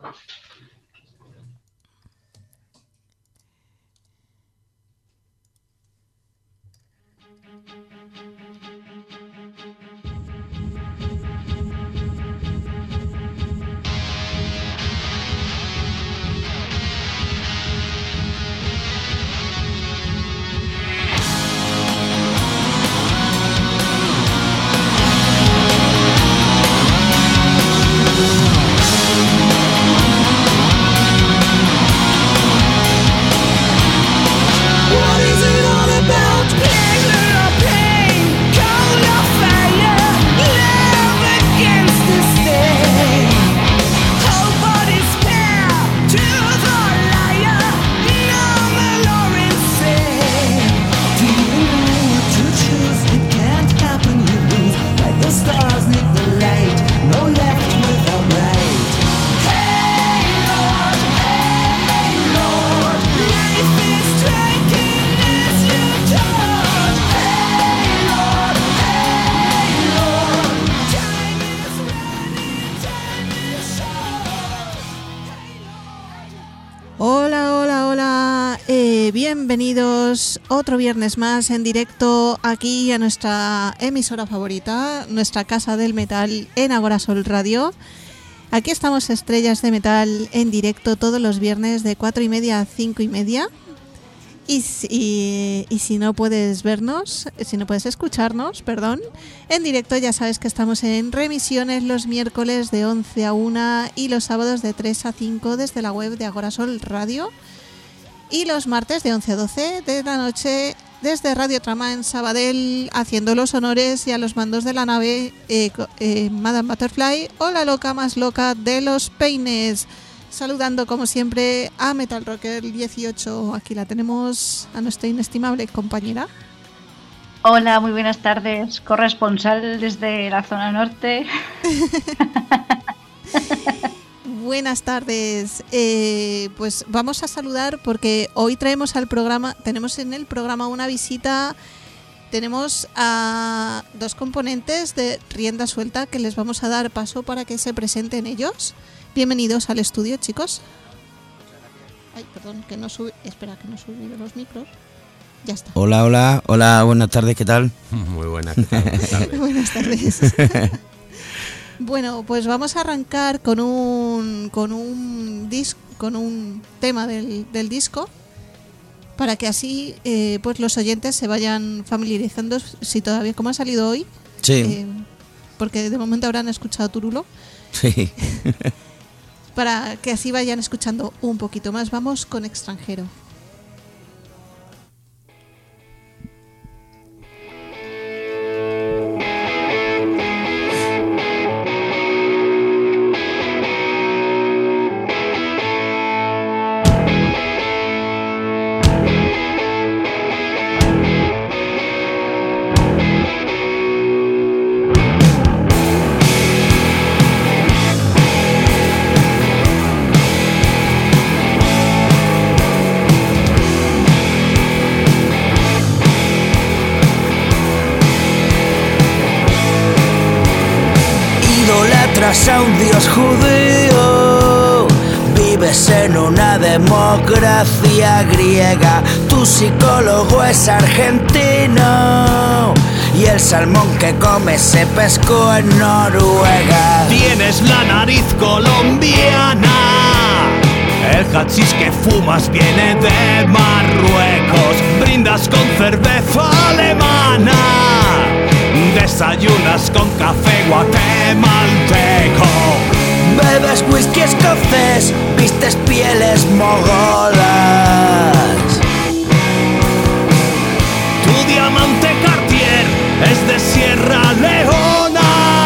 Bienvenidos otro viernes más en directo aquí a nuestra emisora favorita, nuestra casa del metal en Agorasol Radio. Aquí estamos Estrellas de Metal en directo todos los viernes de 4:30 a 5:30. Y si no puedes vernos, si no puedes escucharnos, en directo ya sabes que estamos en remisiones los miércoles de 11 a 1 y los sábados de 3 a 5 desde la web de Agorasol Radio. Y los martes de 11 a 12 de la noche desde Radio Trama en Sabadell, haciendo los honores y a los mandos de la nave Madame Butterfly o la loca más loca de los peines. Saludando como siempre a Metal Rocker 18. Aquí la tenemos a nuestra inestimable compañera. Hola, muy buenas tardes. Corresponsal desde la zona norte. Buenas tardes. Pues vamos a saludar porque hoy tenemos en el programa una visita. Tenemos a dos componentes de Rienda Suelta que les vamos a dar paso para que se presenten ellos. Bienvenidos al estudio, chicos. Ay, perdón, que no sube. Espera, que no subido los micros. Ya está. Hola, buenas tardes, ¿qué tal? Muy buenas, ¿qué tal? Buenas tardes. Buenas tardes. Bueno, pues vamos a arrancar con un tema del disco, para que así pues los oyentes se vayan familiarizando, si todavía, como ha salido hoy. Sí. Porque de momento habrán escuchado Turulo. Sí. Para que así vayan escuchando un poquito más. Vamos con Extranjero. A un dios judío, vives en una democracia griega, tu psicólogo es argentino y el salmón que comes se pescó en Noruega. Tienes la nariz colombiana, el hachís que fumas viene de Marruecos, brindas con cerveza alemana, desayunas con café guatemalteco, bebes whisky escocés, vistes pieles mogolas. Tu diamante Cartier es de Sierra Leona.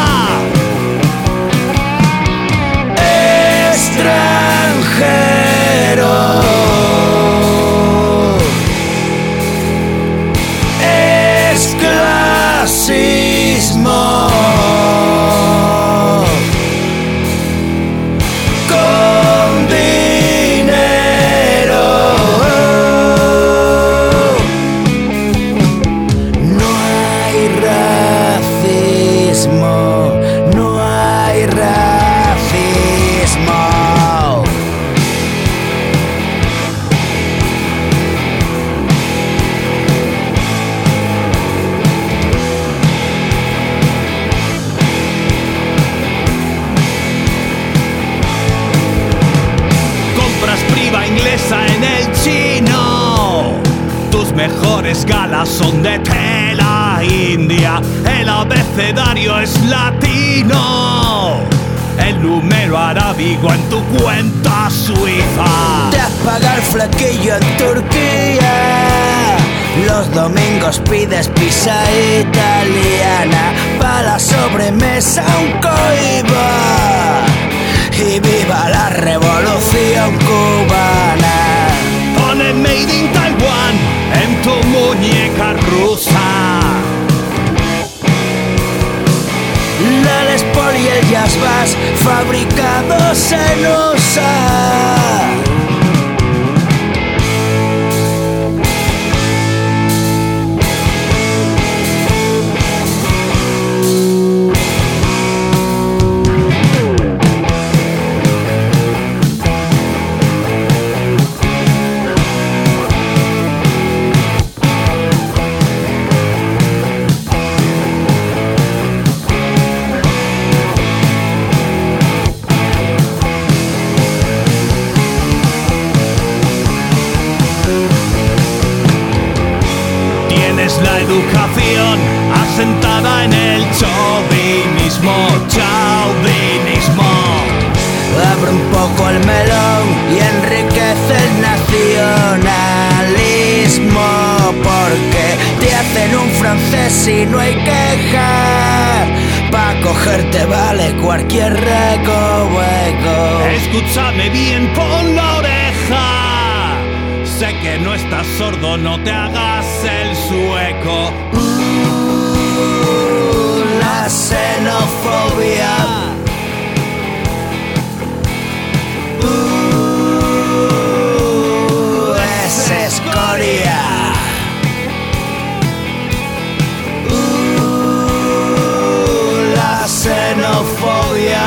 Extranjero, es clasismo. Con dinero no hay racismo. mejores galas son de tela india. El abecedario es latino. El número arábigo en tu cuenta suiza. Te has pagado el flequillo en Turquía. Los domingos pides pizza italiana. Pa' la sobremesa un coiba. Y viva la revolución cubana. Pone Made in Taiwan en tu muñeca rusa. La Les Paul y el Jazz Bass fabricados en USA. La educación asentada en el chauvinismo. Abre un poco el melón y enriquece el nacionalismo. Porque te hacen un francés y no hay quejas. Pa' cogerte vale cualquier recoveco. Escúchame bien, pon la oreja. Sé que no estás sordo, no te hagas el sueco. La xenofobia. Es escoria. La xenofobia.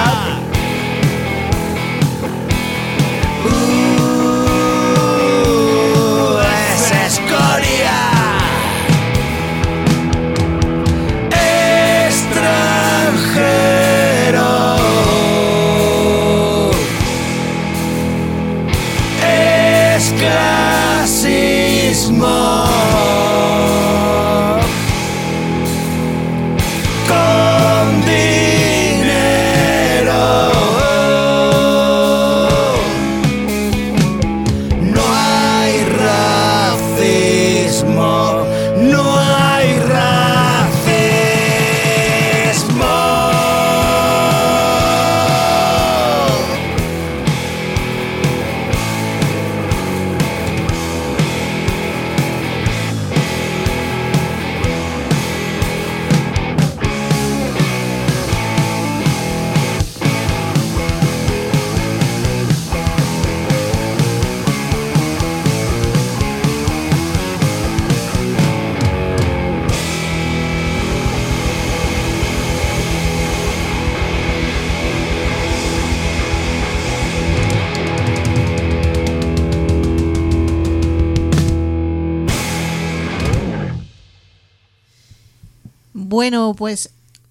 Con dinero no hay racismo, no hay racismo. Bueno, pues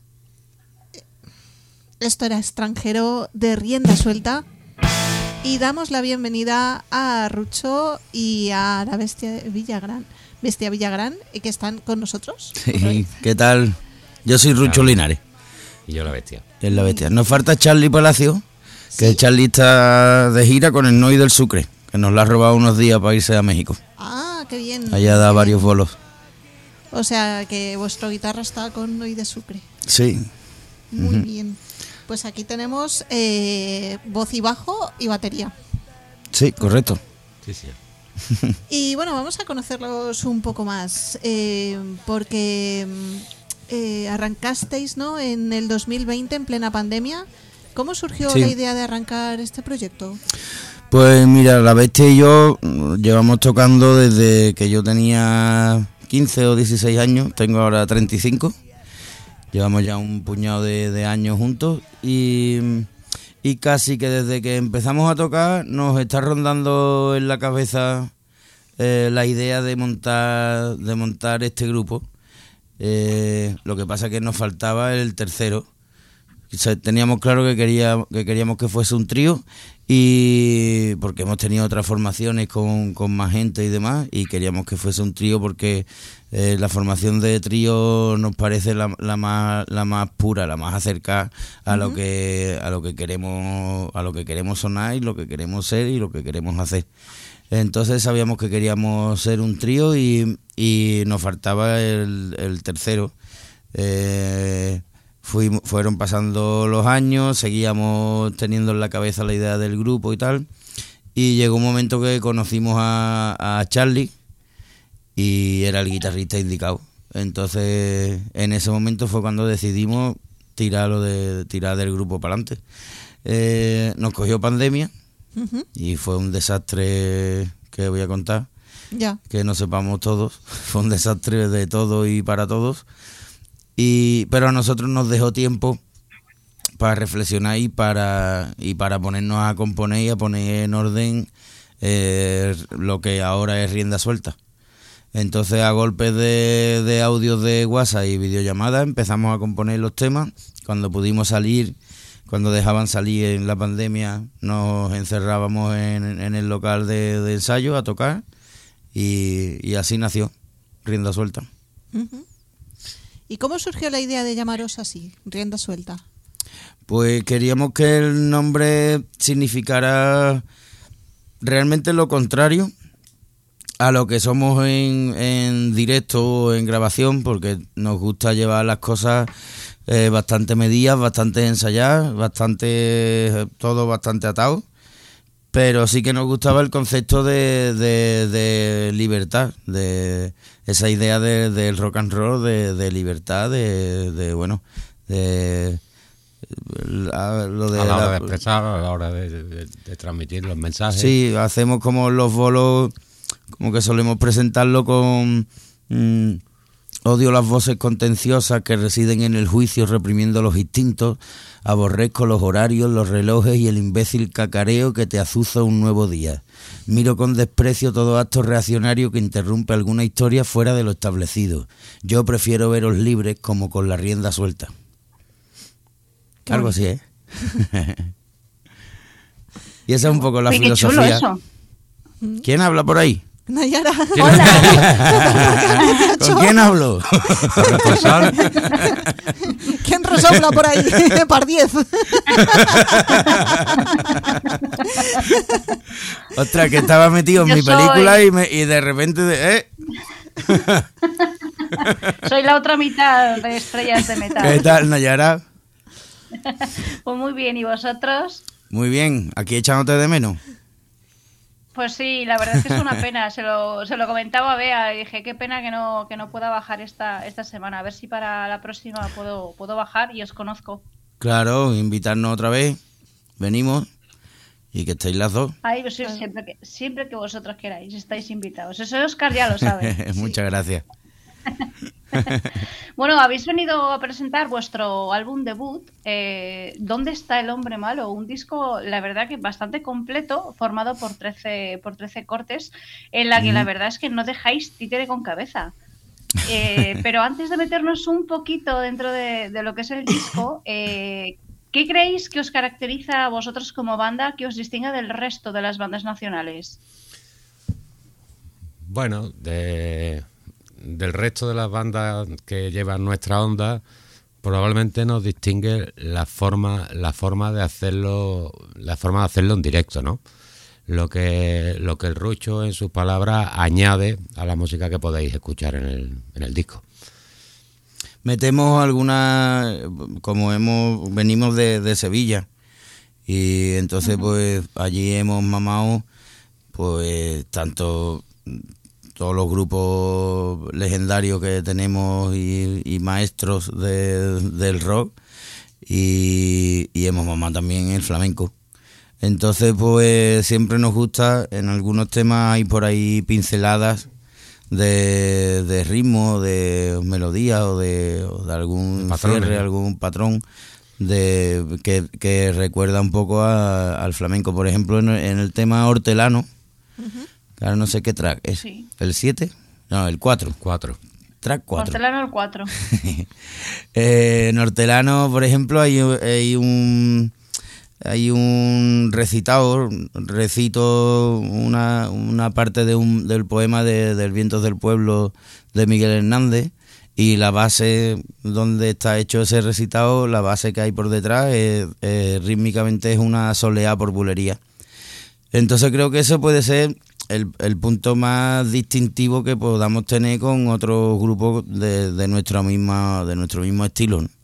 esto era Extranjero de Rienda Suelta y damos la bienvenida a Rucho y a la Bestia Villagrán, que están con nosotros. Sí, ¿qué tal? Yo soy Rucho Linares. Y yo la Bestia. Es la Bestia. Nos falta Charlie Palacio, que Sí. Charlie está de gira con el Noi del Sucre, que nos la ha robado unos días para irse a México. Ah, qué bien. Allá da Qué varios bien. bolos. O sea, que vuestro guitarra está con Noi de Sucre. Sí. Muy bien. Pues aquí tenemos voz y bajo y batería. Sí, correcto. Sí, sí. Y bueno, vamos a conocerlos un poco más, porque arrancasteis, ¿no?, en el 2020, en plena pandemia. ¿Cómo surgió Sí. la idea de arrancar este proyecto? Pues mira, la Bestia y yo llevamos tocando desde que yo tenía 15 o 16 años, tengo ahora 35. Llevamos ya un puñado de años juntos y casi que desde que empezamos a tocar nos está rondando en la cabeza la idea de montar este grupo. Lo que pasa es que nos faltaba el tercero, teníamos claro que queríamos que fuese un trío, y porque hemos tenido otras formaciones con más gente y demás, y queríamos que fuese un trío porque la formación de trío nos parece la más pura, la más acercada a lo que queremos sonar y lo que queremos ser y lo que queremos hacer. Entonces sabíamos que queríamos ser un trío y nos faltaba el tercero. Fueron pasando los años, seguíamos teniendo en la cabeza la idea del grupo y tal, y llegó un momento que conocimos a Charlie y era el guitarrista indicado. Entonces en ese momento fue cuando decidimos tirar del grupo para adelante. Nos cogió pandemia y fue un desastre que voy a contar, que no sepamos todos. Fue un desastre de todo y para todos. Pero a nosotros nos dejó tiempo para reflexionar y para ponernos a componer y a poner en orden lo que ahora es Rienda Suelta. Entonces, a golpes de audios de WhatsApp y videollamadas empezamos a componer los temas. Cuando pudimos salir, cuando dejaban salir en la pandemia, nos encerrábamos en el local de ensayo a tocar, y así nació Rienda Suelta. ¿Y cómo surgió la idea de llamaros así, Rienda Suelta? Pues queríamos que el nombre significara realmente lo contrario a lo que somos en directo o en grabación, porque nos gusta llevar las cosas bastante medidas, bastante ensayadas, todo bastante atado. Pero sí que nos gustaba el concepto de libertad, de esa idea del rock and roll, de libertad, lo de a la hora de expresar, a la hora de transmitir los mensajes. Sí, hacemos como los bolos, como que solemos presentarlo con odio las voces contenciosas que residen en el juicio reprimiendo los instintos, aborrezco los horarios, los relojes y el imbécil cacareo que te azuza un nuevo día. Miro con desprecio todo acto reaccionario que interrumpe alguna historia fuera de lo establecido. Yo prefiero veros libres como con la rienda suelta. Algo así, ¿eh? Y esa es un poco la filosofía. Chulo eso. ¿Quién habla por ahí? Nayara. ¿Con quién hablo? ¿Quién resopla por ahí? Par 10. Ostras, que estaba metido en mi película y de repente... Soy la otra mitad de Estrellas de Metal. ¿Qué tal, Nayara? Pues muy bien, ¿y vosotros? Muy bien, aquí echándote de menos. Pues sí, la verdad es que es una pena. Se lo comentaba a Bea y dije, qué pena que no pueda bajar esta semana. A ver si para la próxima puedo bajar y os conozco. Claro, invitarnos otra vez. Venimos y que estéis las dos. Ay, pues siempre que vosotros queráis, estáis invitados. Eso Óscar ya lo sabe. Muchas gracias. Bueno, habéis venido a presentar vuestro álbum debut, ¿Dónde está el hombre malo? Un disco, la verdad que bastante completo, formado por 13 cortes, en la que la verdad es que no dejáis títere con cabeza. Pero antes de meternos un poquito dentro de lo que es el disco, ¿qué creéis que os caracteriza a vosotros como banda que os distinga del resto de las bandas nacionales? Bueno, del resto de las bandas que llevan nuestra onda, probablemente nos distingue la forma de hacerlo en directo, ¿no? Lo que el Rucho, en sus palabras, añade a la música que podéis escuchar en el disco. Metemos algunas, como venimos de Sevilla, y entonces pues allí hemos mamado pues tanto todos los grupos legendarios que tenemos y maestros del rock, y hemos mamado también el flamenco. Entonces pues siempre nos gusta, en algunos temas hay por ahí pinceladas de ritmo, de melodía o de algún cierre, algún patrón que recuerda un poco al flamenco. Por ejemplo, en el tema Hortelano, ahora no sé qué track es. Sí. ¿El 7? No, el 4. track 4. Hortelano el 4. En Hortelano, por ejemplo, hay un recitado, recito una parte del poema del Vientos del Pueblo de Miguel Hernández, y la base donde está hecho ese recitado, la base que hay por detrás, rítmicamente es una soleá por bulería. Entonces creo que eso puede ser el punto más distintivo que podamos tener con otros grupos de nuestro mismo estilo, ¿no?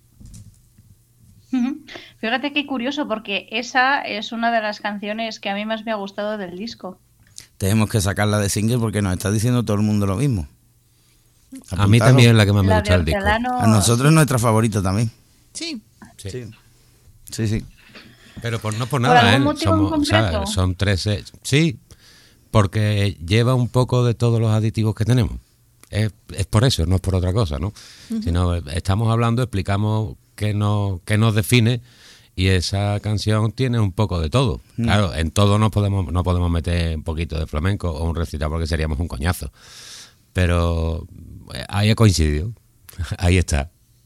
Fíjate qué curioso, porque esa es una de las canciones que a mí más me ha gustado del disco. Tenemos que sacarla de single porque nos está diciendo todo el mundo lo mismo. A mí también es la que más me gusta del disco. A nosotros es nuestra favorita también. Sí. Sí. Pero no por ¿Por nada, algún motivo en concreto? Son 13. Sí, porque lleva un poco de todos los aditivos que tenemos. Es por eso, no es por otra cosa, ¿no? Sino estamos hablando, explicamos qué nos define, y esa canción tiene un poco de todo. Claro, en todo no podemos meter un poquito de flamenco o un recital porque seríamos un coñazo. Pero ahí ha coincidido. Ahí está.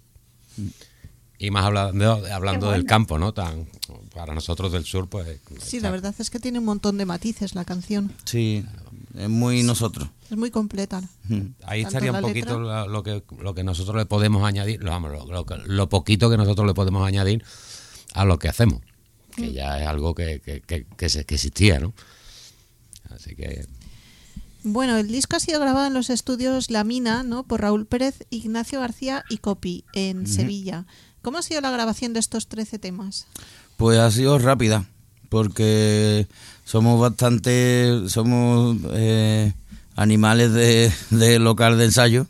Y más hablando del campo, ¿no? Para nosotros del sur, pues... Sí, la verdad es que tiene un montón de matices la canción. Sí, es muy nosotros. Es muy completa. Ahí Tanto estaría un la poquito letra. lo que nosotros le podemos añadir, lo poquito que nosotros le podemos añadir a lo que hacemos, que ya es algo que existía, ¿no? Así que... Bueno, el disco ha sido grabado en los estudios La Mina, ¿no? Por Raúl Pérez, Ignacio García y Copi, en Sevilla. ¿Cómo ha sido la grabación de estos 13 temas? Pues ha sido rápida, porque somos animales de local de ensayo,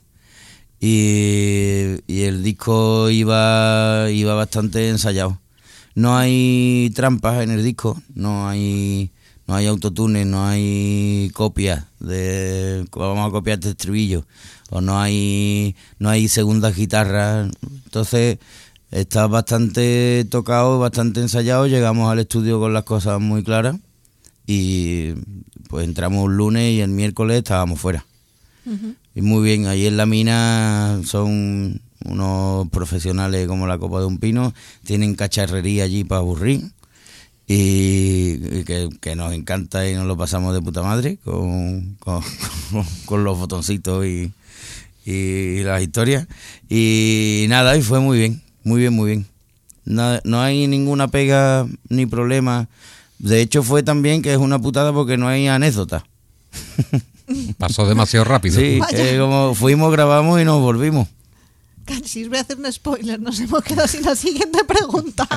y el disco iba bastante ensayado. No hay trampas en el disco, no hay autotunes, no hay copias de vamos a copiar este estribillo, o no hay segundas guitarras. Entonces está bastante tocado, bastante ensayado. Llegamos al estudio con las cosas muy claras y pues entramos un lunes y el miércoles estábamos fuera. Y muy bien, ahí en La Mina son unos profesionales como la copa de un pino, tienen cacharrería allí para aburrir, y que nos encanta y nos lo pasamos de puta madre con los botoncitos y las historias, y nada, y fue muy bien. No hay ninguna pega ni problema. De hecho fue también que es una putada porque no hay anécdota. Pasó demasiado rápido. Sí, como fuimos, grabamos y nos volvimos. Si os voy a hacer un spoiler, nos hemos quedado sin la siguiente pregunta.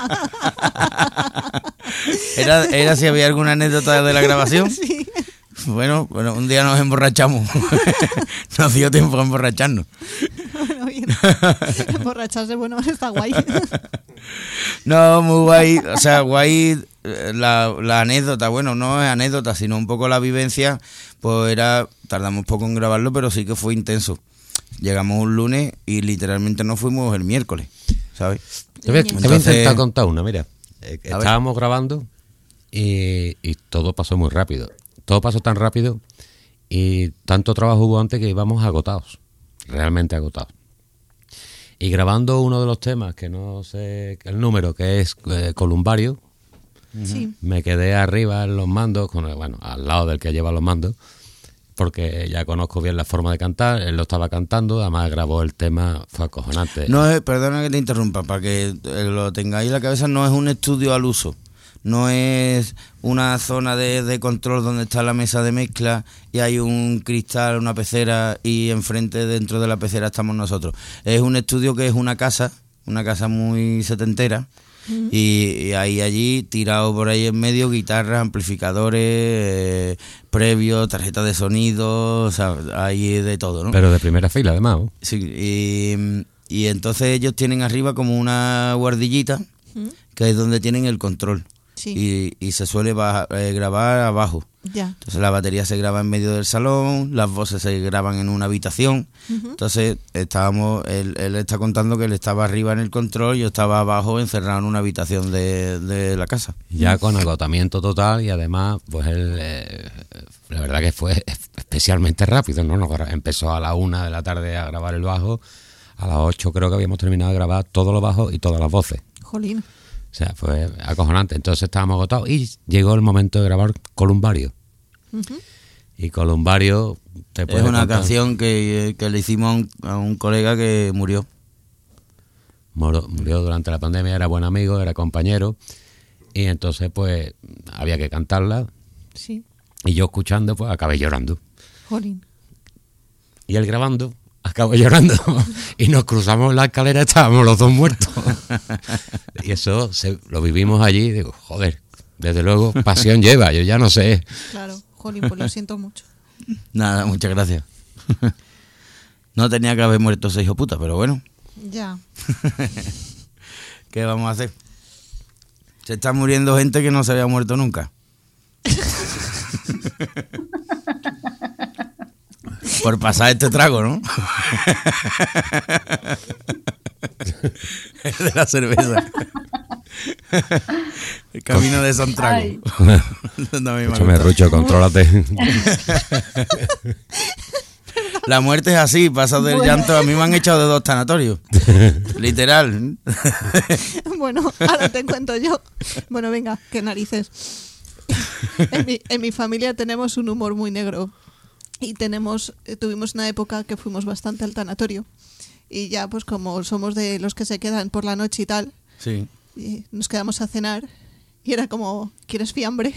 ¿Era si había alguna anécdota de la grabación? Sí. Bueno, un día nos emborrachamos. Nos dio tiempo a emborracharnos. Bueno, bien. Emborracharse, bueno, está guay. No, muy guay. O sea, guay la anécdota. Bueno, no es anécdota, sino un poco la vivencia. Pues tardamos poco en grabarlo, pero sí que fue intenso. Llegamos un lunes y literalmente nos fuimos el miércoles, ¿sabes? Te voy a intentar contar una, mira. Estábamos grabando y todo pasó muy rápido. Todo pasó tan rápido y tanto trabajo hubo antes que íbamos agotados, realmente agotados. Y grabando uno de los temas, que no sé el número, que es Columbario, Sí. me quedé arriba en los mandos, al lado del que lleva los mandos, porque ya conozco bien la forma de cantar. Él lo estaba cantando, además grabó el tema, fue acojonante. Perdona que te interrumpa, para que lo tengáis en la cabeza, no es un estudio al uso. No es una zona de control donde está la mesa de mezcla y hay un cristal, una pecera, y enfrente, dentro de la pecera, estamos nosotros. Es un estudio que es una casa muy setentera, y hay allí, tirado por ahí en medio, guitarras, amplificadores, previos, tarjetas de sonido, o sea, hay de todo, ¿no? Pero de primera fila, además, ¿no? Sí, y entonces ellos tienen arriba como una guardillita, que es donde tienen el control. Sí. Y se suele grabar abajo. Ya. Entonces la batería se graba en medio del salón, las voces se graban en una habitación. Entonces él está contando que él estaba arriba en el control, yo estaba abajo encerrado en una habitación de la casa. Ya con agotamiento total y además, pues él, la verdad que fue especialmente rápido, ¿no? Empezó a la 1 de la tarde a grabar el bajo, a las 8 creo que habíamos terminado de grabar todos los bajos y todas las voces. Jolín. O sea, fue acojonante. Entonces estábamos agotados y llegó el momento de grabar Columbario. Y Columbario... Es una canción que le hicimos a un colega que murió. Murió durante la pandemia, era buen amigo, era compañero. Y entonces, pues, había que cantarla. Sí. Y yo escuchando, pues, acabé llorando. Jolín. Y él grabando, acabé llorando. Y nos cruzamos la escalera, estábamos los dos muertos. Y eso lo vivimos allí. Y digo, joder, desde luego, pasión lleva, yo ya no sé. Claro, jolín, pues lo siento mucho. Nada, muchas gracias. No tenía que haber muerto ese hijo puta, pero bueno. Ya. ¿Qué vamos a hacer? Se está muriendo gente que no se había muerto nunca. Por pasar este trago, ¿no? El de la cerveza. El camino de San Trago. No, escúchame, Rucho, contrólate. La muerte es así, pasa del llanto. A mí me han echado de 2 tanatorios. Literal. Bueno, ahora te cuento yo. Bueno, venga, qué narices. En mi familia tenemos un humor muy negro. Y tuvimos una época que fuimos bastante al tanatorio. Y ya, pues como somos de los que se quedan por la noche y tal, sí. Y nos quedamos a cenar. Y era como, ¿quieres fiambre?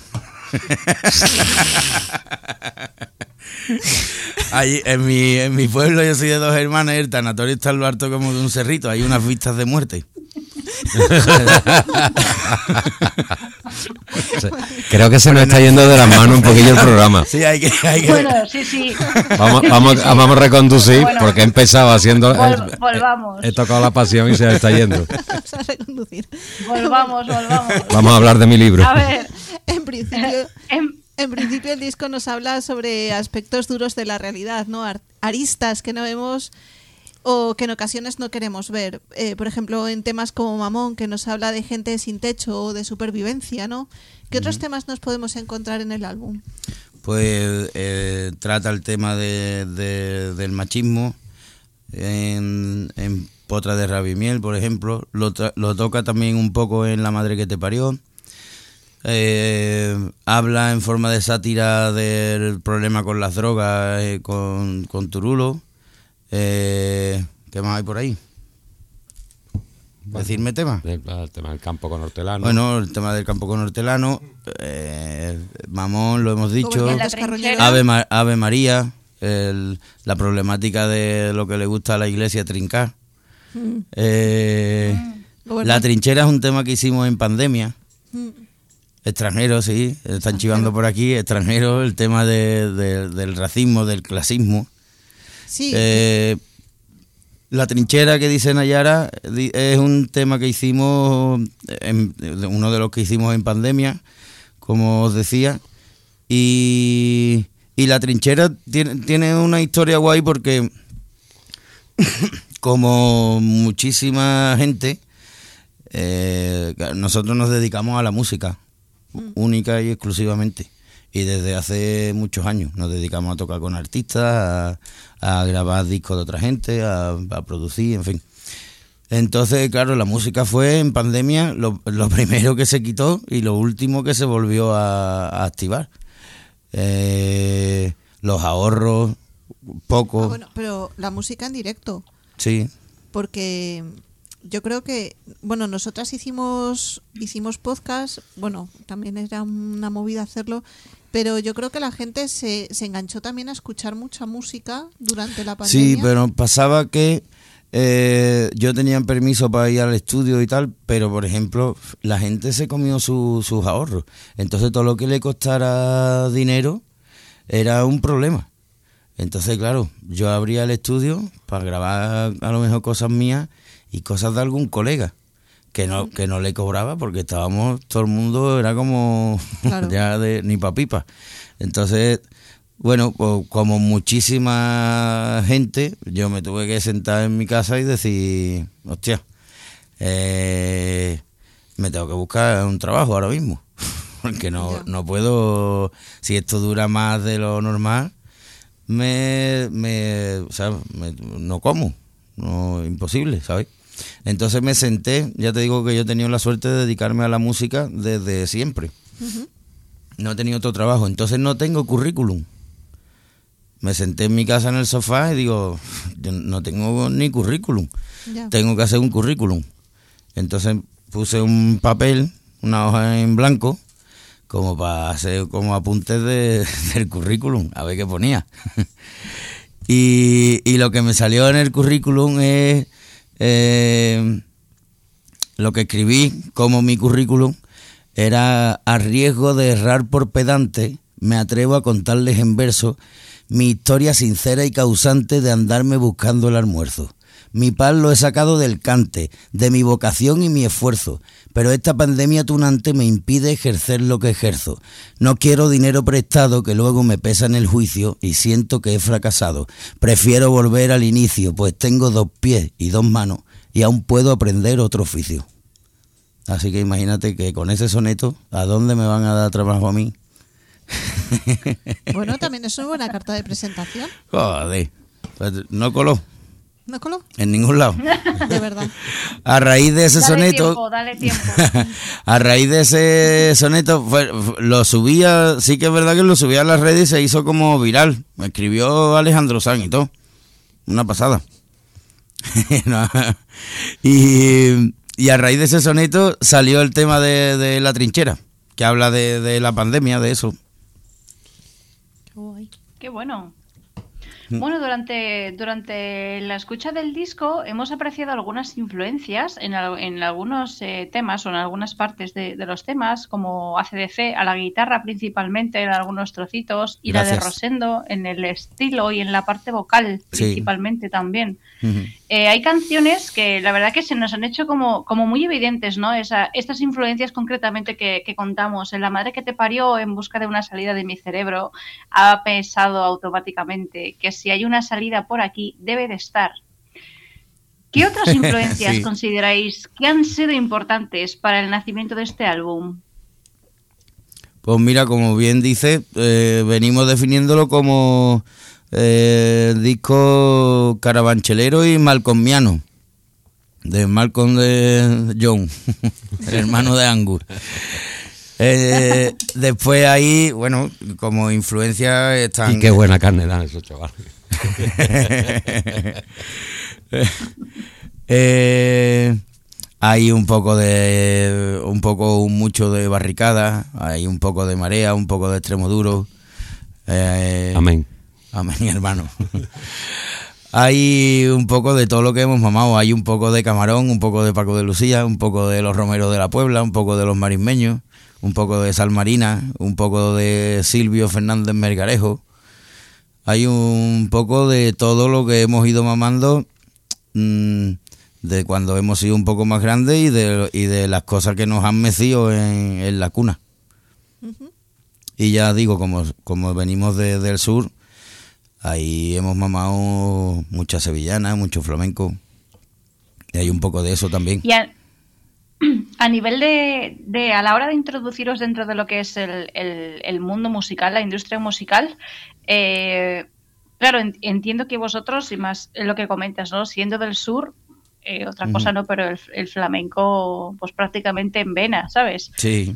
Allí, en mi pueblo, yo soy de 2 hermanas, el tanatorio está en lo alto como de un cerrito, hay unas vistas de muerte. Creo que se nos está yendo de las manos un poquillo el programa. Sí, hay que... Bueno, sí. Vamos a reconducir, bueno, porque he empezado haciendo... Volvamos. He tocado la pasión y se está yendo. Vamos a reconducir. Volvamos. Vamos a hablar de mi libro. A ver. En principio el disco nos habla sobre aspectos duros de la realidad, ¿no? Aristas que no vemos o que en ocasiones no queremos ver. Por ejemplo, en temas como Mamón, que nos habla de gente sin techo o de supervivencia, ¿no? ¿Qué otros temas nos podemos encontrar en el álbum? Pues trata el tema del machismo en Potra de Rabia y Miel, por ejemplo. Lo toca también un poco en La madre que te parió. Habla en forma de sátira del problema con las drogas, con Turulo. ¿Qué más hay por ahí? Decirme tema. El tema del campo con hortelano. Bueno, el tema del campo con hortelano, Mamón, lo hemos dicho. Ave María, la problemática de lo que le gusta a la iglesia trincar. La trinchera es un tema que hicimos en pandemia. Extranjeros, sí, están chivando por aquí, extranjeros, el tema del racismo, del clasismo. Sí. La trinchera que dice Nayara es un tema que hicimos, uno de los que hicimos en pandemia, como os decía, y la trinchera tiene una historia guay porque como muchísima gente, nosotros nos dedicamos a la música, única y exclusivamente. Y desde hace muchos años nos dedicamos a tocar con artistas, a grabar discos de otra gente, a producir, en fin. Entonces, claro, la música fue en pandemia lo primero que se quitó y lo último que se volvió a activar. Los ahorros, poco. Bueno, pero la música en directo. Sí. Porque yo creo que, bueno, nosotras hicimos podcast, bueno, también era una movida hacerlo, pero yo creo que la gente se enganchó también a escuchar mucha música durante la pandemia. Sí, pero pasaba que yo tenía permiso para ir al estudio y tal, pero por ejemplo, la gente se comió sus ahorros. Entonces todo lo que le costara dinero era un problema. Entonces, claro, yo abría el estudio para grabar a lo mejor cosas mías y cosas de algún colega. que no le cobraba porque estábamos, todo el mundo era como Claro. ya de ni pa' pipa. Entonces, bueno, pues como muchísima gente, yo me tuve que sentar en mi casa y decir, hostia, me tengo que buscar un trabajo ahora mismo, porque no puedo, si esto dura más de lo normal, o sea, no como, no, imposible, ¿sabes? Entonces me senté, ya te digo que yo he tenido la suerte de dedicarme a la música desde siempre. No he tenido otro trabajo, entonces no tengo currículum. Me senté en mi casa en el sofá y digo, yo no tengo ni currículum, Ya. tengo que hacer un currículum. Entonces puse un papel, una hoja en blanco, como para hacer como apuntes del currículum, a ver qué ponía. y lo que me salió en el currículum es lo que escribí como mi currículum era: a riesgo de errar por pedante, me atrevo a contarles en verso mi historia sincera y causante de andarme buscando el almuerzo. Mi pan lo he sacado del cante, de mi vocación y mi esfuerzo, pero esta pandemia tunante me impide ejercer lo que ejerzo. No quiero dinero prestado que luego me pesa en el juicio y siento que he fracasado. Prefiero volver al inicio, pues tengo 2 pies y 2 manos y aún puedo aprender otro oficio. Así que imagínate que con ese soneto, ¿a dónde me van a dar trabajo a mí? Bueno, también es una buena carta de presentación. Joder, pues no coló ¿No coló? en ningún lado. De verdad. A raíz de ese Dale tiempo. a raíz de ese soneto, lo subía, sí que es verdad que lo subía a las redes y se hizo como viral. Me escribió Alejandro Sanz y todo. Una pasada. No, y a raíz de ese soneto salió el tema de La Trinchera, que habla de la pandemia, de eso. Qué bueno. Bueno, durante la escucha del disco hemos apreciado algunas influencias en algunos temas o en algunas partes de los temas, como AC/DC a la guitarra principalmente, en algunos trocitos, y Gracias. la de Rosendo en el estilo y en la parte vocal Sí. principalmente también. Ujú. Hay canciones que la verdad que se nos han hecho como muy evidentes, ¿no? Estas influencias concretamente que contamos. En La madre que te parió, En busca de una salida de mi cerebro, ha pensado automáticamente que si hay una salida por aquí, debe de estar. ¿Qué otras influencias Sí. consideráis que han sido importantes para el nacimiento de este álbum? Pues mira, como bien dice, venimos definiéndolo como disco carabanchelero y malcolmiano, de Malcolm de John, el hermano de Angus. Después ahí, bueno, como influencia están... Y qué buena carne dan esos chavales. Hay mucho de Barricada, hay un poco de Marea, un poco de Extremoduro. Amén. Amén, hermano. Hay un poco de todo lo que hemos mamado. Hay un poco de Camarón, un poco de Paco de Lucía, un poco de los Romeros de la Puebla, un poco de los Marismeños, un poco de Sal Marina, un poco de Silvio Fernández Melgarejo. Hay un poco de todo lo que hemos ido mamando de cuando hemos sido un poco más grandes y de las cosas que nos han mecido en la cuna. Y ya digo, como venimos del sur, ahí hemos mamado mucha sevillana, mucho flamenco, y hay un poco de eso también. Y a nivel de a la hora de introduciros dentro de lo que es el mundo musical, la industria musical, claro, entiendo que vosotros, y más lo que comentas, ¿no? Siendo del sur, otra cosa no, pero el flamenco, pues prácticamente en vena, ¿sabes? Sí.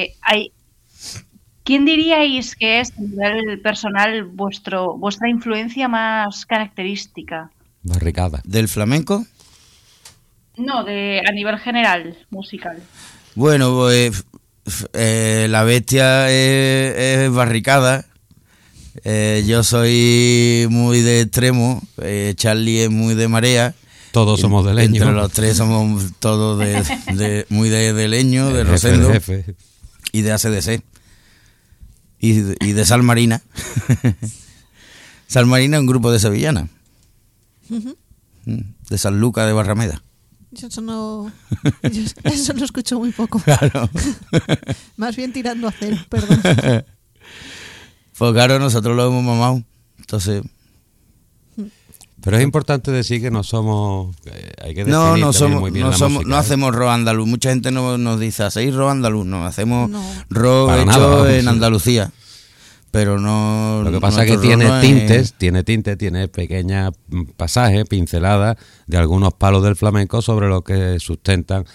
¿Quién diríais que es, a nivel personal, vuestra influencia más característica? Barricada. ¿Del flamenco? No, a nivel general, musical. Bueno, pues la bestia es Barricada. Yo soy muy de extremo. Charlie es muy de Marea. Todos somos de leño. Entre los tres somos todos muy de leño, de Rosendo y de AC/DC. Y de Sal Marina. Sal Marina es un grupo de sevillana. De San Lucas de Barrameda. Yo eso no escucho muy poco. Claro. Más bien tirando a cero, perdón. Pues claro, nosotros lo hemos mamado. Entonces... Pero es importante decir que no somos... hay que definir No también somos, muy bien no la somos, música, no hacemos rock andaluz. Mucha gente nos dice, ¿hacéis rock andaluz? No, hacemos No. rock Para hecho nada, vamos, en sí. Andalucía. Pero no... Lo que pasa es que nuestro tiene rock no es- tintes, tiene pequeñas pasajes, pinceladas de algunos palos del flamenco sobre los que se sustenta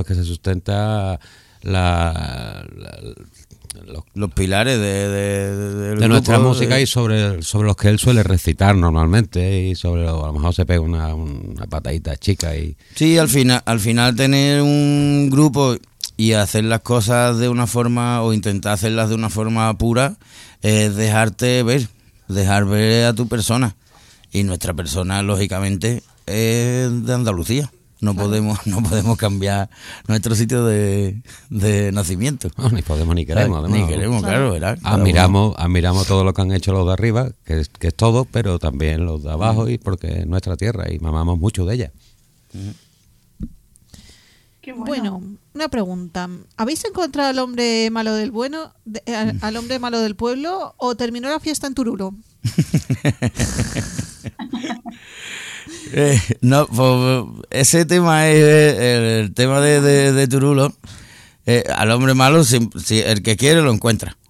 los pilares del de nuestra grupo, música y sobre los que él suele recitar normalmente y a lo mejor se pega una patadita chica y Sí, al final tener un grupo y hacer las cosas de una forma o intentar hacerlas de una forma pura es dejar ver a tu persona. Y nuestra persona, lógicamente, es de Andalucía. No podemos cambiar nuestro sitio de nacimiento. no, ni podemos ni queremos. ¿Sabes? Ni además. queremos, claro, ¿verdad? Cada Admiramos todo lo que han hecho los de arriba, que es todo, pero también los de abajo y porque es nuestra tierra y mamamos mucho de ella. Qué Bueno, una pregunta. ¿Habéis encontrado al hombre malo del al hombre malo del pueblo o terminó la fiesta en Turulo? No, pues ese tema es el tema de Turulo. Al hombre malo, si el que quiere lo encuentra.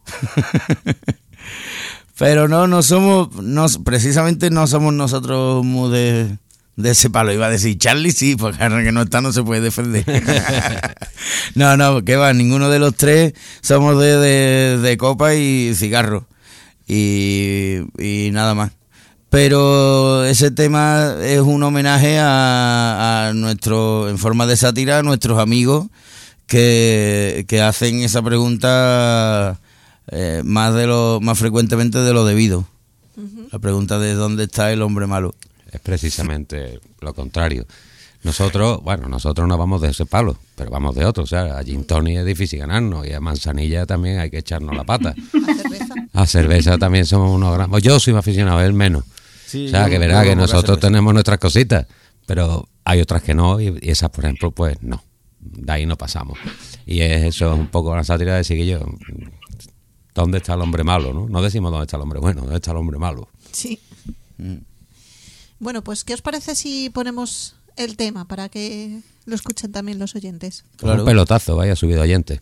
Pero no somos, precisamente no somos nosotros muy de ese palo. Iba a decir Charlie, sí, porque ahora que no está no se puede defender. No, que va, ninguno de los tres somos de copa y cigarro. Y nada más. Pero ese tema es un homenaje a en forma de sátira, a nuestros amigos que hacen esa pregunta más frecuentemente de lo debido. La pregunta de ¿dónde está el hombre malo? Es precisamente lo contrario. Nosotros no vamos de ese palo, pero vamos de otro. O sea, a Gin Tonic es difícil ganarnos y a Manzanilla también hay que echarnos la pata. ¿A cerveza? A cerveza también somos unos grandes. Yo soy más aficionado, él menos. Sí, O sea, yo que verá que poca nosotros cerveza. tenemos nuestras cositas, pero hay otras que no y esas, por ejemplo, pues no. De ahí no pasamos. Y eso es un poco la sátira de Chiquillo. ¿Dónde está el hombre malo? No decimos dónde está el hombre bueno, dónde está el hombre malo. Sí. Bueno, pues ¿qué os parece si ponemos el tema para que lo escuchen también los oyentes? Claro. Un pelotazo, vaya subido oyente.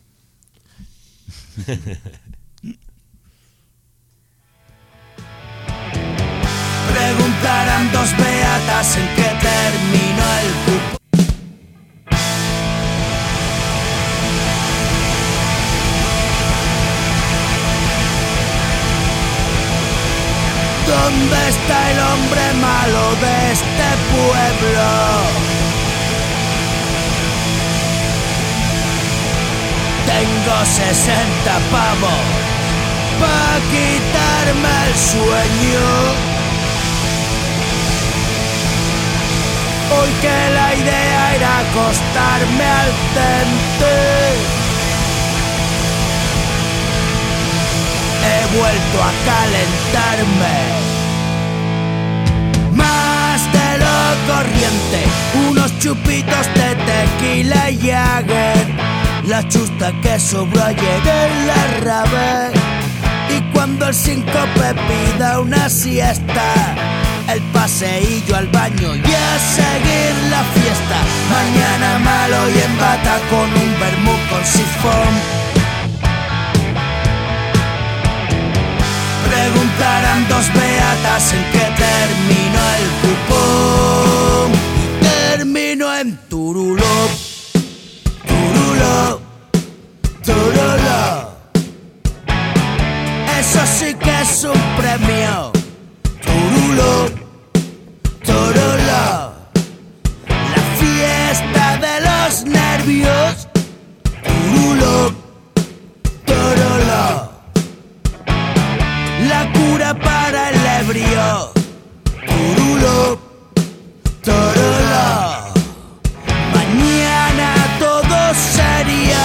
Preguntarán dos beatas en qué terminó el cupo. ¿Dónde está el hombre malo de este pueblo? Tengo 60 pavos pa' quitarme el sueño. Hoy que la idea era acostarme al tente, he vuelto a calentarme. Más de lo corriente, unos chupitos de tequila y Jagger, la chusta que sobró ayer en la rave. Y cuando el síncope pida una siesta, el paseillo al baño y a seguir la fiesta. Mañana malo y en bata con un vermú con sifón. Preguntarán dos beatas en qué terminó el cupón. Terminó en Turulo, Turulo, Turulo. Eso sí que es un premio. Turulo, Turulo. La fiesta de los nervios. Turulo, Turulo. La cura para el ebrio. Turulo, Turulo. Mañana todo sería.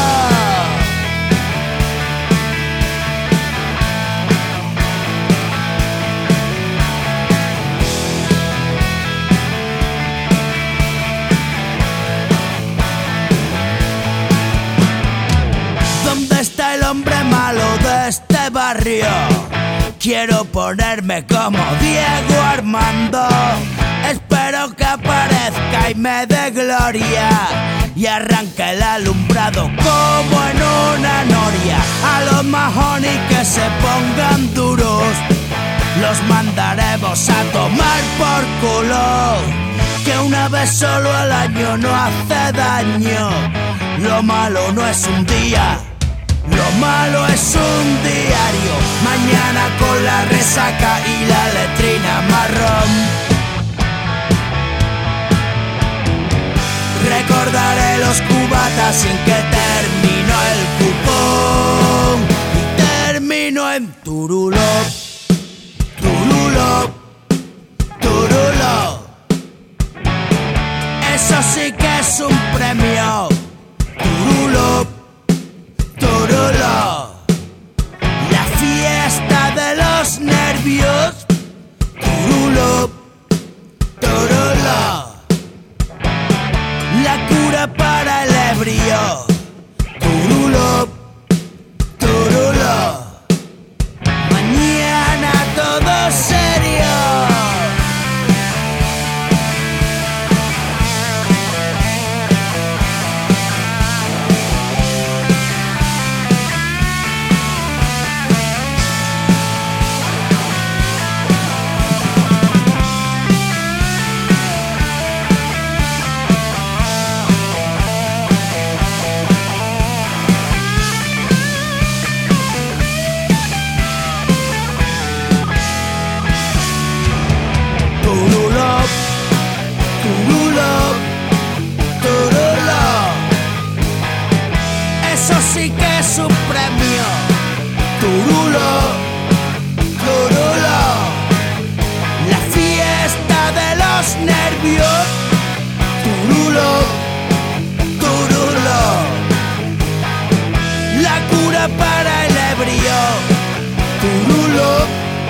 barrio. Quiero ponerme como Diego Armando. Espero que aparezca y me dé gloria y arranque el alumbrado como en una noria. A los majones que se pongan duros los mandaremos a tomar por culo. Que una vez solo al año no hace daño. Lo malo no es un día, lo malo es un diario. Mañana con la resaca y la letrina marrón. Recordaré los cubatas sin que terminó el cupón. Y terminó en Turulo, Turulo, Turulo. Eso sí que es un premio. Turulo, Turulo. La fiesta de los nervios. Turulo, Turulo. La cura para el ebrio. Turulo, Turulo. Mañana todo serio. Turulo, Turulo, Turulo. Eso sí que es un premio. Turulo, Turulo. La fiesta de los nervios. Turulo, Turulo. La cura para el ebrio. Turulo,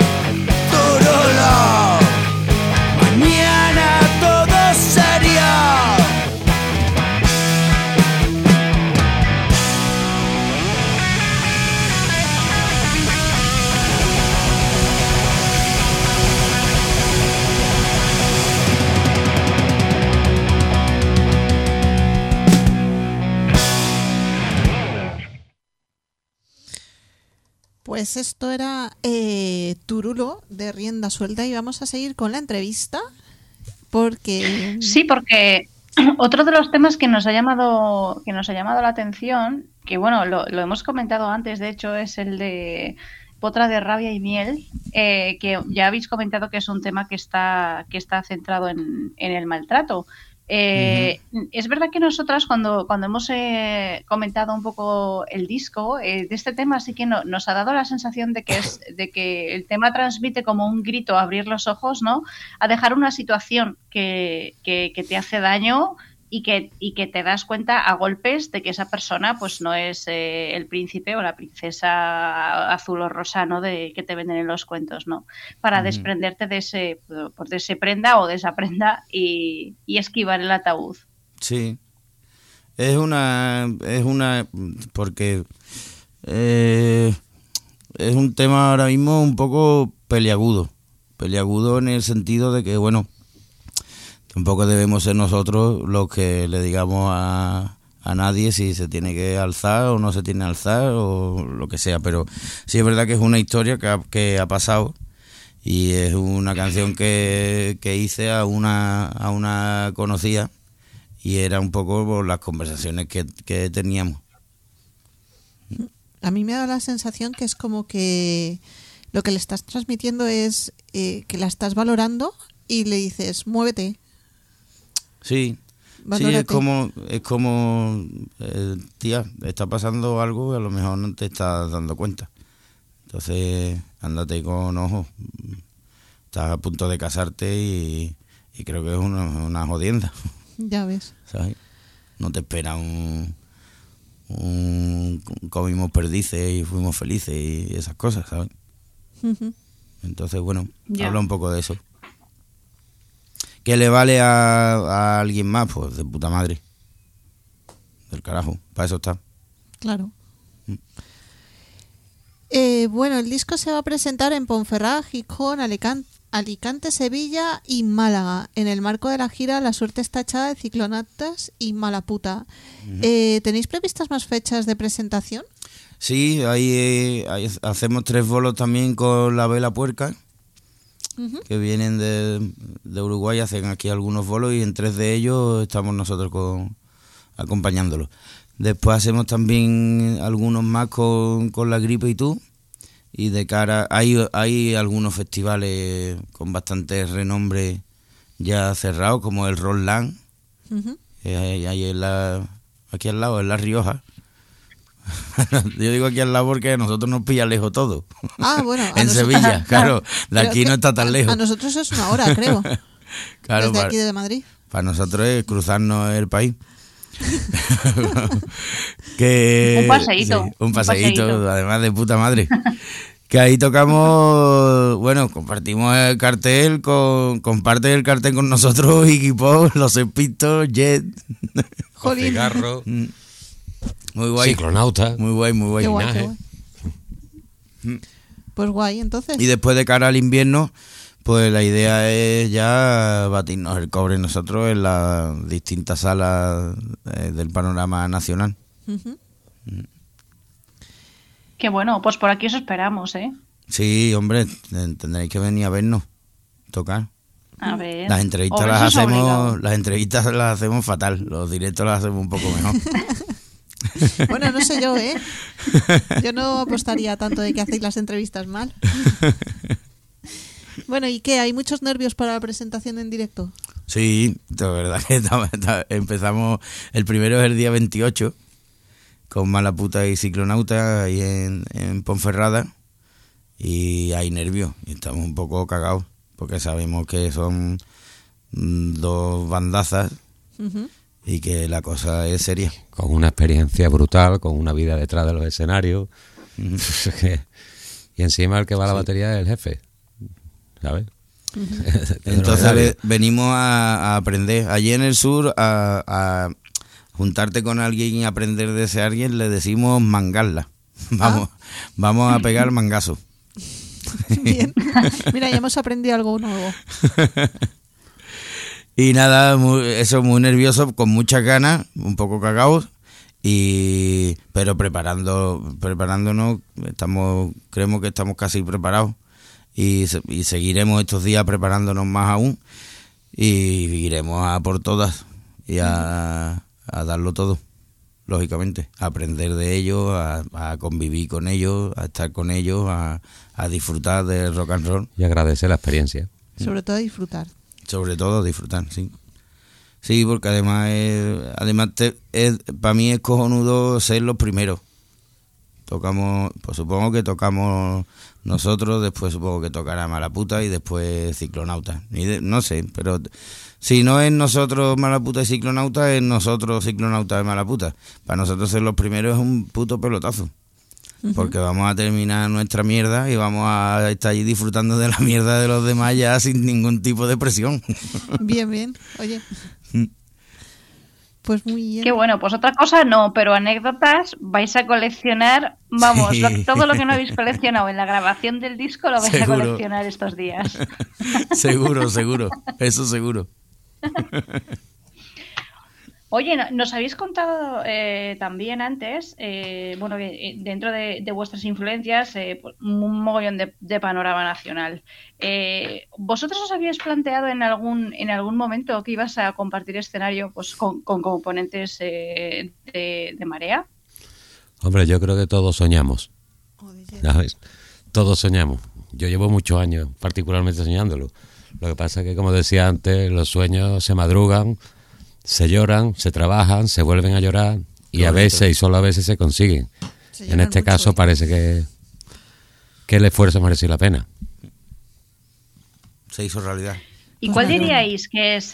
Turulo. Mañana todo serio. Pues esto era Turulo de Rienda Suelta y vamos a seguir con la entrevista porque... Sí, porque otro de los temas que nos ha llamado la atención, que bueno, lo hemos comentado antes, de hecho, es el de Potra de rabia y miel, que ya habéis comentado que es un tema que está centrado en el maltrato. Es verdad que nosotras cuando hemos comentado un poco el disco de este tema sí que nos ha dado la sensación de que el tema transmite como un grito a abrir los ojos, ¿no? A dejar una situación que te hace daño y que te das cuenta a golpes de que esa persona pues no es el príncipe o la princesa azul o rosa, ¿no? De que te venden en los cuentos, ¿no? Para desprenderte de ese prenda o de esa prenda y esquivar el ataúd. Sí. Es una porque es un tema ahora mismo un poco peliagudo en el sentido de que, bueno, tampoco debemos ser nosotros los que le digamos a nadie si se tiene que alzar o no se tiene que alzar o lo que sea, pero sí es verdad que es una historia que ha pasado y es una canción que hice a una conocida y era un poco por las conversaciones que teníamos. A mí me da la sensación que es como que lo que le estás transmitiendo es que la estás valorando y le dices, muévete. Sí, valórate. Sí, es como tía, está pasando algo y a lo mejor no te estás dando cuenta. Entonces, ándate con ojo. Estás a punto de casarte y creo que es una jodienda. Ya ves. ¿Sabes? No te espera un comimos perdices y fuimos felices y esas cosas, ¿sabes? Uh-huh. Entonces, bueno, Ya. habla un poco de eso. ¿Qué le vale a alguien más? Pues de puta madre. Del carajo, para eso está. Claro. Bueno, el disco se va a presentar en Ponferrada, Gijón, Alicante, Sevilla y Málaga, en el marco de la gira La suerte está echada de Ciclonautas y Malaputa. ¿Tenéis previstas más fechas de presentación? Sí, ahí hacemos 3 bolos también con La Vela Puerca, que vienen de Uruguay, hacen aquí algunos bolos y en 3 de ellos estamos nosotros acompañándolos. Después hacemos también algunos más con La Gripe y Tú. Y de cara, hay algunos festivales con bastante renombre ya cerrados, como el Roland, ahí aquí al lado, en La Rioja. Yo digo aquí al lado porque a nosotros nos pilla lejos todo. Ah, bueno. En Sevilla, claro. De aquí no está tan lejos. A nosotros es 1 hora, creo. Claro, desde aquí de Madrid. Para nosotros es cruzarnos el país. Un paseíto. Sí, un paseíto, además de puta madre. Que ahí tocamos, bueno, compartimos el cartel, comparte el cartel con nosotros, Iggy Pop, Los Espitos, Jet. Jolín. Cigarro, Muy guay. Ciclonauta. Muy guay, muy guay. Qué guay, qué guay. Pues guay, entonces. Y después de cara al invierno, pues la idea es ya batirnos el cobre nosotros en las distintas salas del panorama nacional. Qué bueno, pues por aquí os esperamos, ¿eh? Sí, hombre, tendréis que venir a vernos, tocar. A ver. Las entrevistas las hacemos fatal, los directos las hacemos un poco mejor. Bueno, no sé yo, ¿eh? Yo no apostaría tanto de que hacéis las entrevistas mal. Bueno, ¿y qué? ¿Hay muchos nervios para la presentación en directo? Sí, de verdad que empezamos, el primero es el día 28, con Malaputa y Ciclonauta ahí en Ponferrada, y hay nervios, y estamos un poco cagados, porque sabemos que son 2 bandazas y que la cosa es seria. Con una experiencia brutal, con una vida detrás de los escenarios. Y encima el que va a la batería es el jefe, ¿sabes? Entonces venimos a aprender. Allí en el sur, a juntarte con alguien y aprender de ese alguien, le decimos mangarla. Vamos a pegar mangazo. Bien. Mira, ya hemos aprendido algo nuevo. Y nada, eso, muy nervioso, con muchas ganas, un poco cagados, pero preparándonos, creemos que estamos casi preparados, y seguiremos estos días preparándonos más aún, y iremos a por todas y a darlo todo, lógicamente, a aprender de ellos, a convivir con ellos, a estar con ellos, a disfrutar del rock and roll. Y agradecer la experiencia. Sobre todo disfrutar. Sobre todo disfrutar, sí. Sí, porque además para mí es cojonudo ser los primeros. Tocamos, pues supongo que tocamos nosotros, después supongo que tocará Malaputa y después Ciclonauta. No sé, pero si no es nosotros Malaputa y Ciclonauta, es nosotros Ciclonauta y Malaputa. Para nosotros ser los primeros es un puto pelotazo. Porque vamos a terminar nuestra mierda y vamos a estar allí disfrutando de la mierda de los demás ya sin ningún tipo de presión. Bien, bien. Oye. Pues muy bien. Qué bueno, pues otra cosa no, pero anécdotas vais a coleccionar, vamos, Sí. todo lo que no habéis coleccionado en la grabación del disco lo vais a coleccionar estos días. Seguro, eso seguro. Oye, nos habéis contado también antes, bueno, dentro de vuestras influencias, un mogollón de panorama nacional. ¿Vosotros os habíais planteado en algún momento que ibas a compartir escenario pues con componentes de Marea? Hombre, yo creo que todos soñamos, ¿sabes? Todos soñamos. Yo llevo muchos años particularmente soñándolo. Lo que pasa es que, como decía antes, los sueños se madrugan, se lloran, se trabajan, se vuelven a llorar y a veces, y solo a veces, se consiguen. En este caso parece que el esfuerzo mereció la pena. Se hizo realidad. ¿Y cuál diríais que es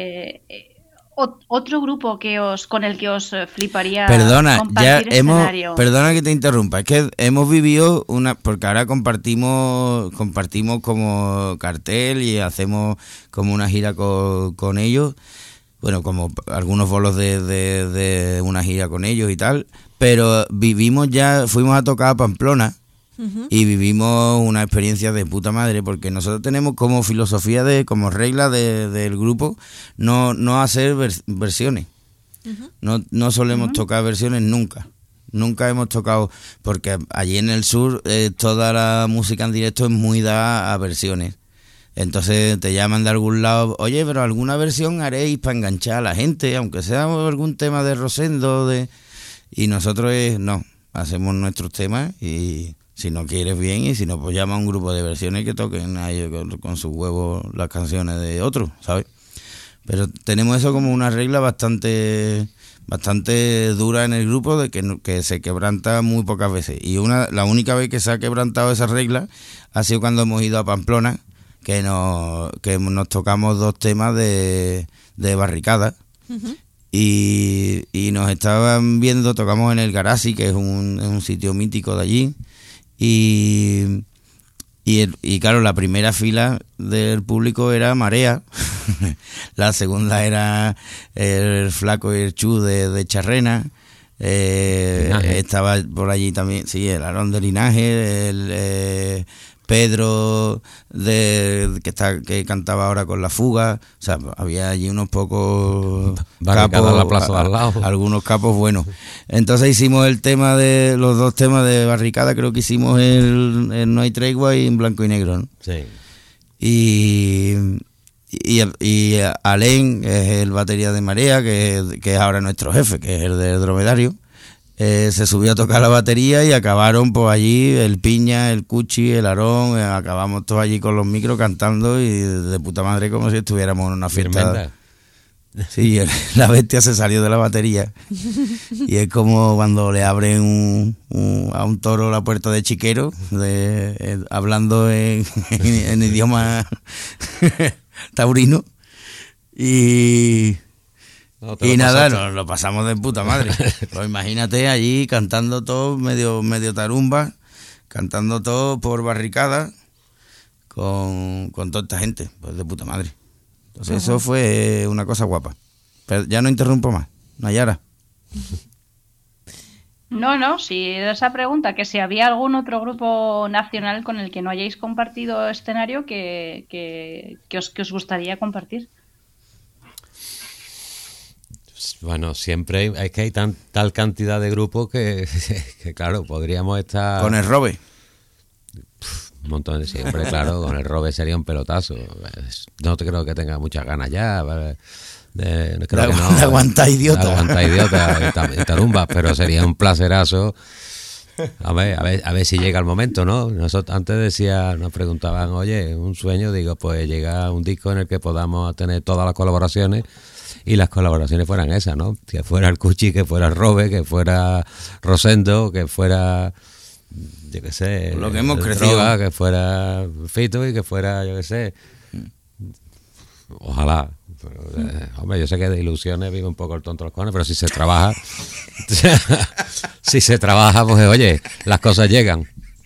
otro grupo con el que os fliparía compartir escenario? Perdona que te interrumpa, es que hemos vivido porque ahora compartimos como cartel y hacemos como una gira con ellos. Bueno, como algunos bolos de una gira con ellos y tal, pero fuimos a tocar a Pamplona y vivimos una experiencia de puta madre, porque nosotros tenemos como filosofía, como regla del grupo, no hacer versiones. No solemos tocar versiones nunca. Nunca hemos tocado, porque allí en el sur toda la música en directo es muy dada a versiones. Entonces te llaman de algún lado, oye, pero alguna versión haréis para enganchar a la gente, aunque sea algún tema de Rosendo, y nosotros no, hacemos nuestros temas y si no quieres bien, y si no, pues llama a un grupo de versiones que toquen ahí con sus huevos las canciones de otros, ¿sabes? Pero tenemos eso como una regla bastante dura en el grupo, de que se quebranta muy pocas veces. Y la única vez que se ha quebrantado esa regla ha sido cuando hemos ido a Pamplona, que nos tocamos 2 temas de Barricada. Y nos estaban viendo, tocamos en el Garasi, que es un sitio mítico de allí, y claro, la primera fila del público era Marea, la segunda era el Flaco y el Chu de Charrena, estaba por allí también, sí, el Aarón de Linaje, el Pedro que cantaba ahora con La Fuga, o sea, había allí unos pocos capos, la plaza de al lado. Algunos capos buenos. Entonces hicimos los 2 temas de Barricada, creo que hicimos el No hay tregua y en blanco y negro, ¿no? Sí. Y Alén es el batería de Marea, que es ahora nuestro jefe, que es el del Dromedario. Se subió a tocar la batería y acabaron pues allí el Piña, el Cuchi, el Aarón, acabamos todos allí con los micros cantando y de puta madre, como si estuviéramos en una fiesta. Sí, la bestia se salió de la batería y es como cuando le abren a un toro la puerta de chiquero, hablando en idioma taurino, y nada, nos lo pasamos de puta madre. Pues imagínate allí cantando todo medio tarumba, cantando todo por Barricada con toda esta gente, pues de puta madre. Entonces eso fue una cosa guapa. Pero ya no interrumpo más, Nayara. No, si esa pregunta, que si había algún otro grupo nacional con el que no hayáis compartido escenario que os gustaría compartir. Bueno, siempre es que hay tal cantidad de grupos que claro, podríamos estar... Con el Robe. Un montón de siempre, claro, con el Robe sería un pelotazo. No te creo que tenga muchas ganas ya, ¿vale? De aguantar idiota. Y tarumbas, pero sería un placerazo. A ver si llega el momento, ¿no? Nosotros antes nos preguntaban, oye, un sueño, digo, pues llega un disco en el que podamos tener todas las colaboraciones, y las colaboraciones fueran esas, ¿no? Que fuera el Cuchi, que fuera el Robe, que fuera Rosendo, que fuera, yo qué sé, lo que hemos crecido, Droga, que fuera Fito y que fuera, yo qué sé. Ojalá. Hombre, yo sé que de ilusiones vive un poco el tonto de los cojones, pero si se trabaja, pues oye, las cosas llegan.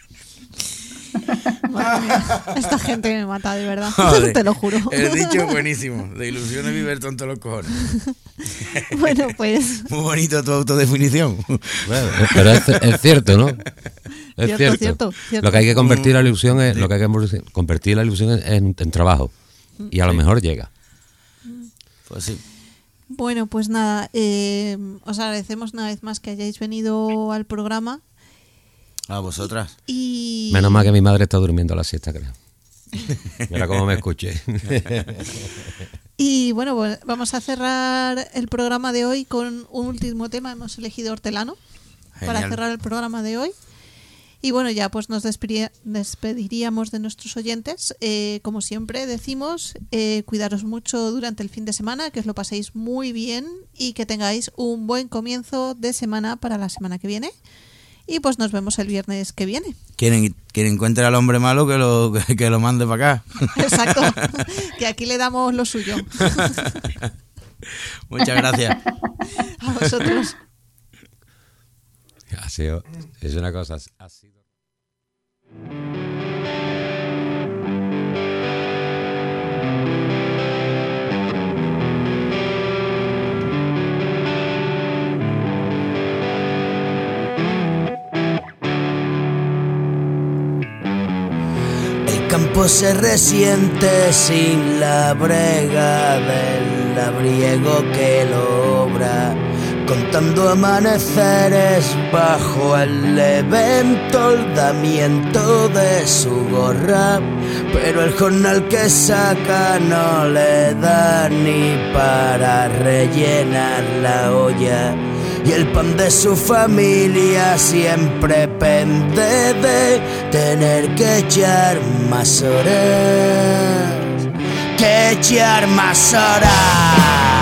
Madre mía, esta gente me mata, de verdad. Joder, te lo juro. El dicho es buenísimo. De ilusiones vive el tonto de los cojones. Bueno, pues... Muy bonito tu autodefinición. Bueno, pero es cierto, ¿no? Es cierto. Lo que hay que convertir la ilusión en trabajo. Y a lo mejor llega. Pues sí. Bueno, pues nada, os agradecemos una vez más que hayáis venido al programa. A vosotras. Y... Menos mal que mi madre está durmiendo a la siesta, creo. Mira cómo me escuché. Y bueno, pues vamos a cerrar el programa de hoy con un último tema. Hemos elegido Hortelano. Genial. Para cerrar el programa de hoy. Y bueno, ya pues nos despediríamos de nuestros oyentes. Como siempre decimos, cuidaros mucho durante el fin de semana, que os lo paséis muy bien y que tengáis un buen comienzo de semana para la semana que viene. Y pues nos vemos el viernes que viene. Quien encuentre al hombre malo que lo mande para acá. Exacto, que aquí le damos lo suyo. Muchas gracias. A vosotros. Es una cosa, ha sido... campo se resiente sin la brega del labriego que lo obra, contando amaneceres bajo el leve entoldamiento de su gorra. Pero el jornal que saca no le da ni para rellenar la olla, y el pan de su familia siempre pende de tener que echar más horas, que echar más horas.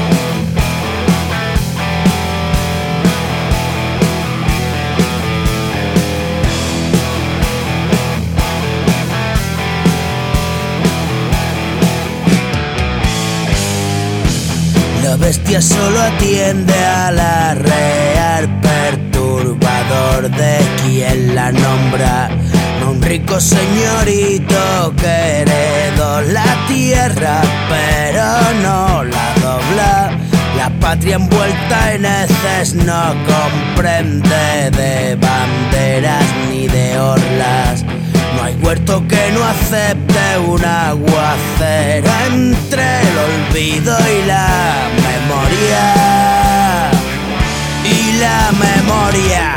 La bestia solo atiende al arrear perturbador de quien la nombra, no un rico señorito que heredó la tierra pero no la dobla. La patria envuelta en heces no comprende de banderas ni de orlas. No hay huerto que no acepte un aguacero entre el olvido y la memoria. Y la memoria.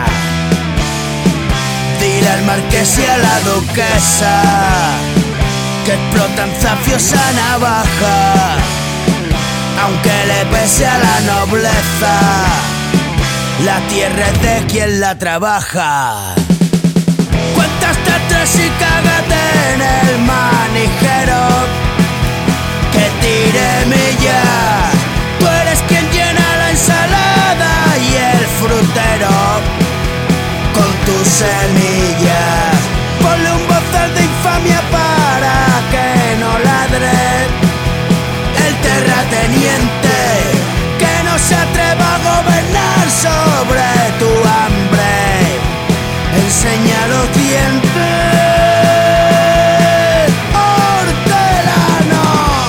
Dile al marqués y a la duquesa que explotan zafios a navaja, aunque le pese a la nobleza. La tierra es de quien la trabaja. Cuéntate tres y cágate en el manijero que tire millas. Tú eres quien llena la ensalada y el frutero con tus semillas. Ponle un bozal de infamia para que no ladre el terrateniente que no se atreva a gobernar sobre tu hambre. Enseña los dientes, hortelano.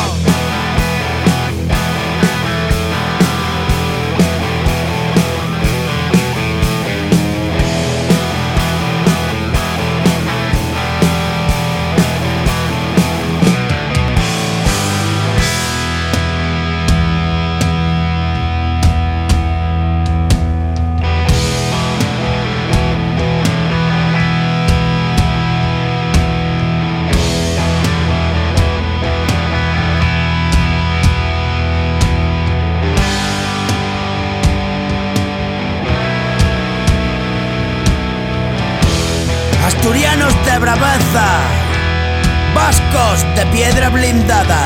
Asturianos de braveza, vascos de piedra blindada,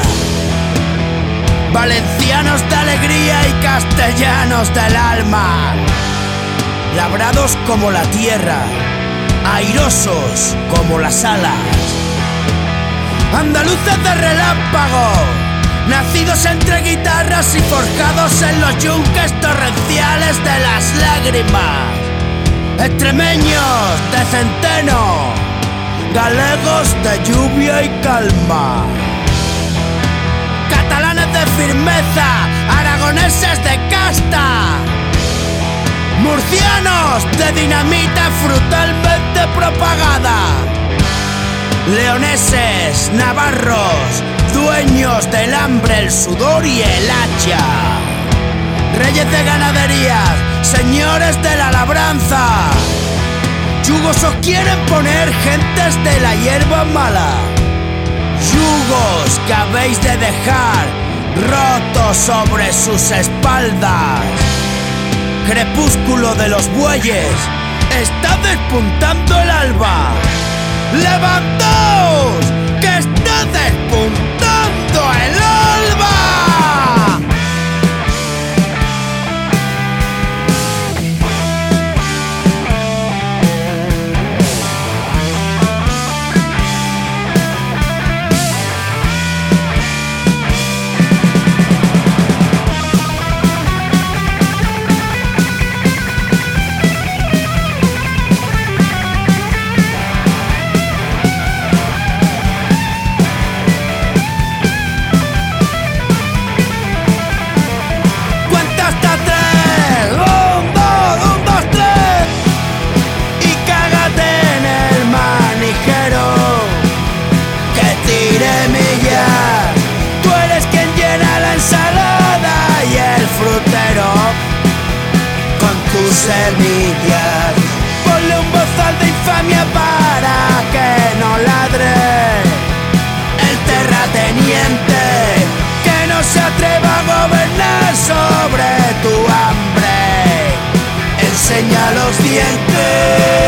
valencianos de alegría y castellanos del alma, labrados como la tierra, airosos como las alas, andaluces de relámpago, nacidos entre guitarras y forjados en los yunques torrenciales de las lágrimas, extremeños de centeno, galegos de lluvia y calma, catalanes de firmeza, aragoneses de casta, murcianos de dinamita frutalmente propagada, leoneses, navarros, dueños del hambre, el sudor y el hacha, reyes de ganaderías, señores de la labranza, yugos os quieren poner gentes de la hierba mala, yugos que habéis de dejar rotos sobre sus espaldas. Crepúsculo de los bueyes, está despuntando el alba. ¡Levantaos! ¡Que está despuntando el alba! envidias. Ponle un bozal de infamia para que no ladre el terrateniente, que no se atreva a gobernar sobre tu hambre. Enseña los dientes.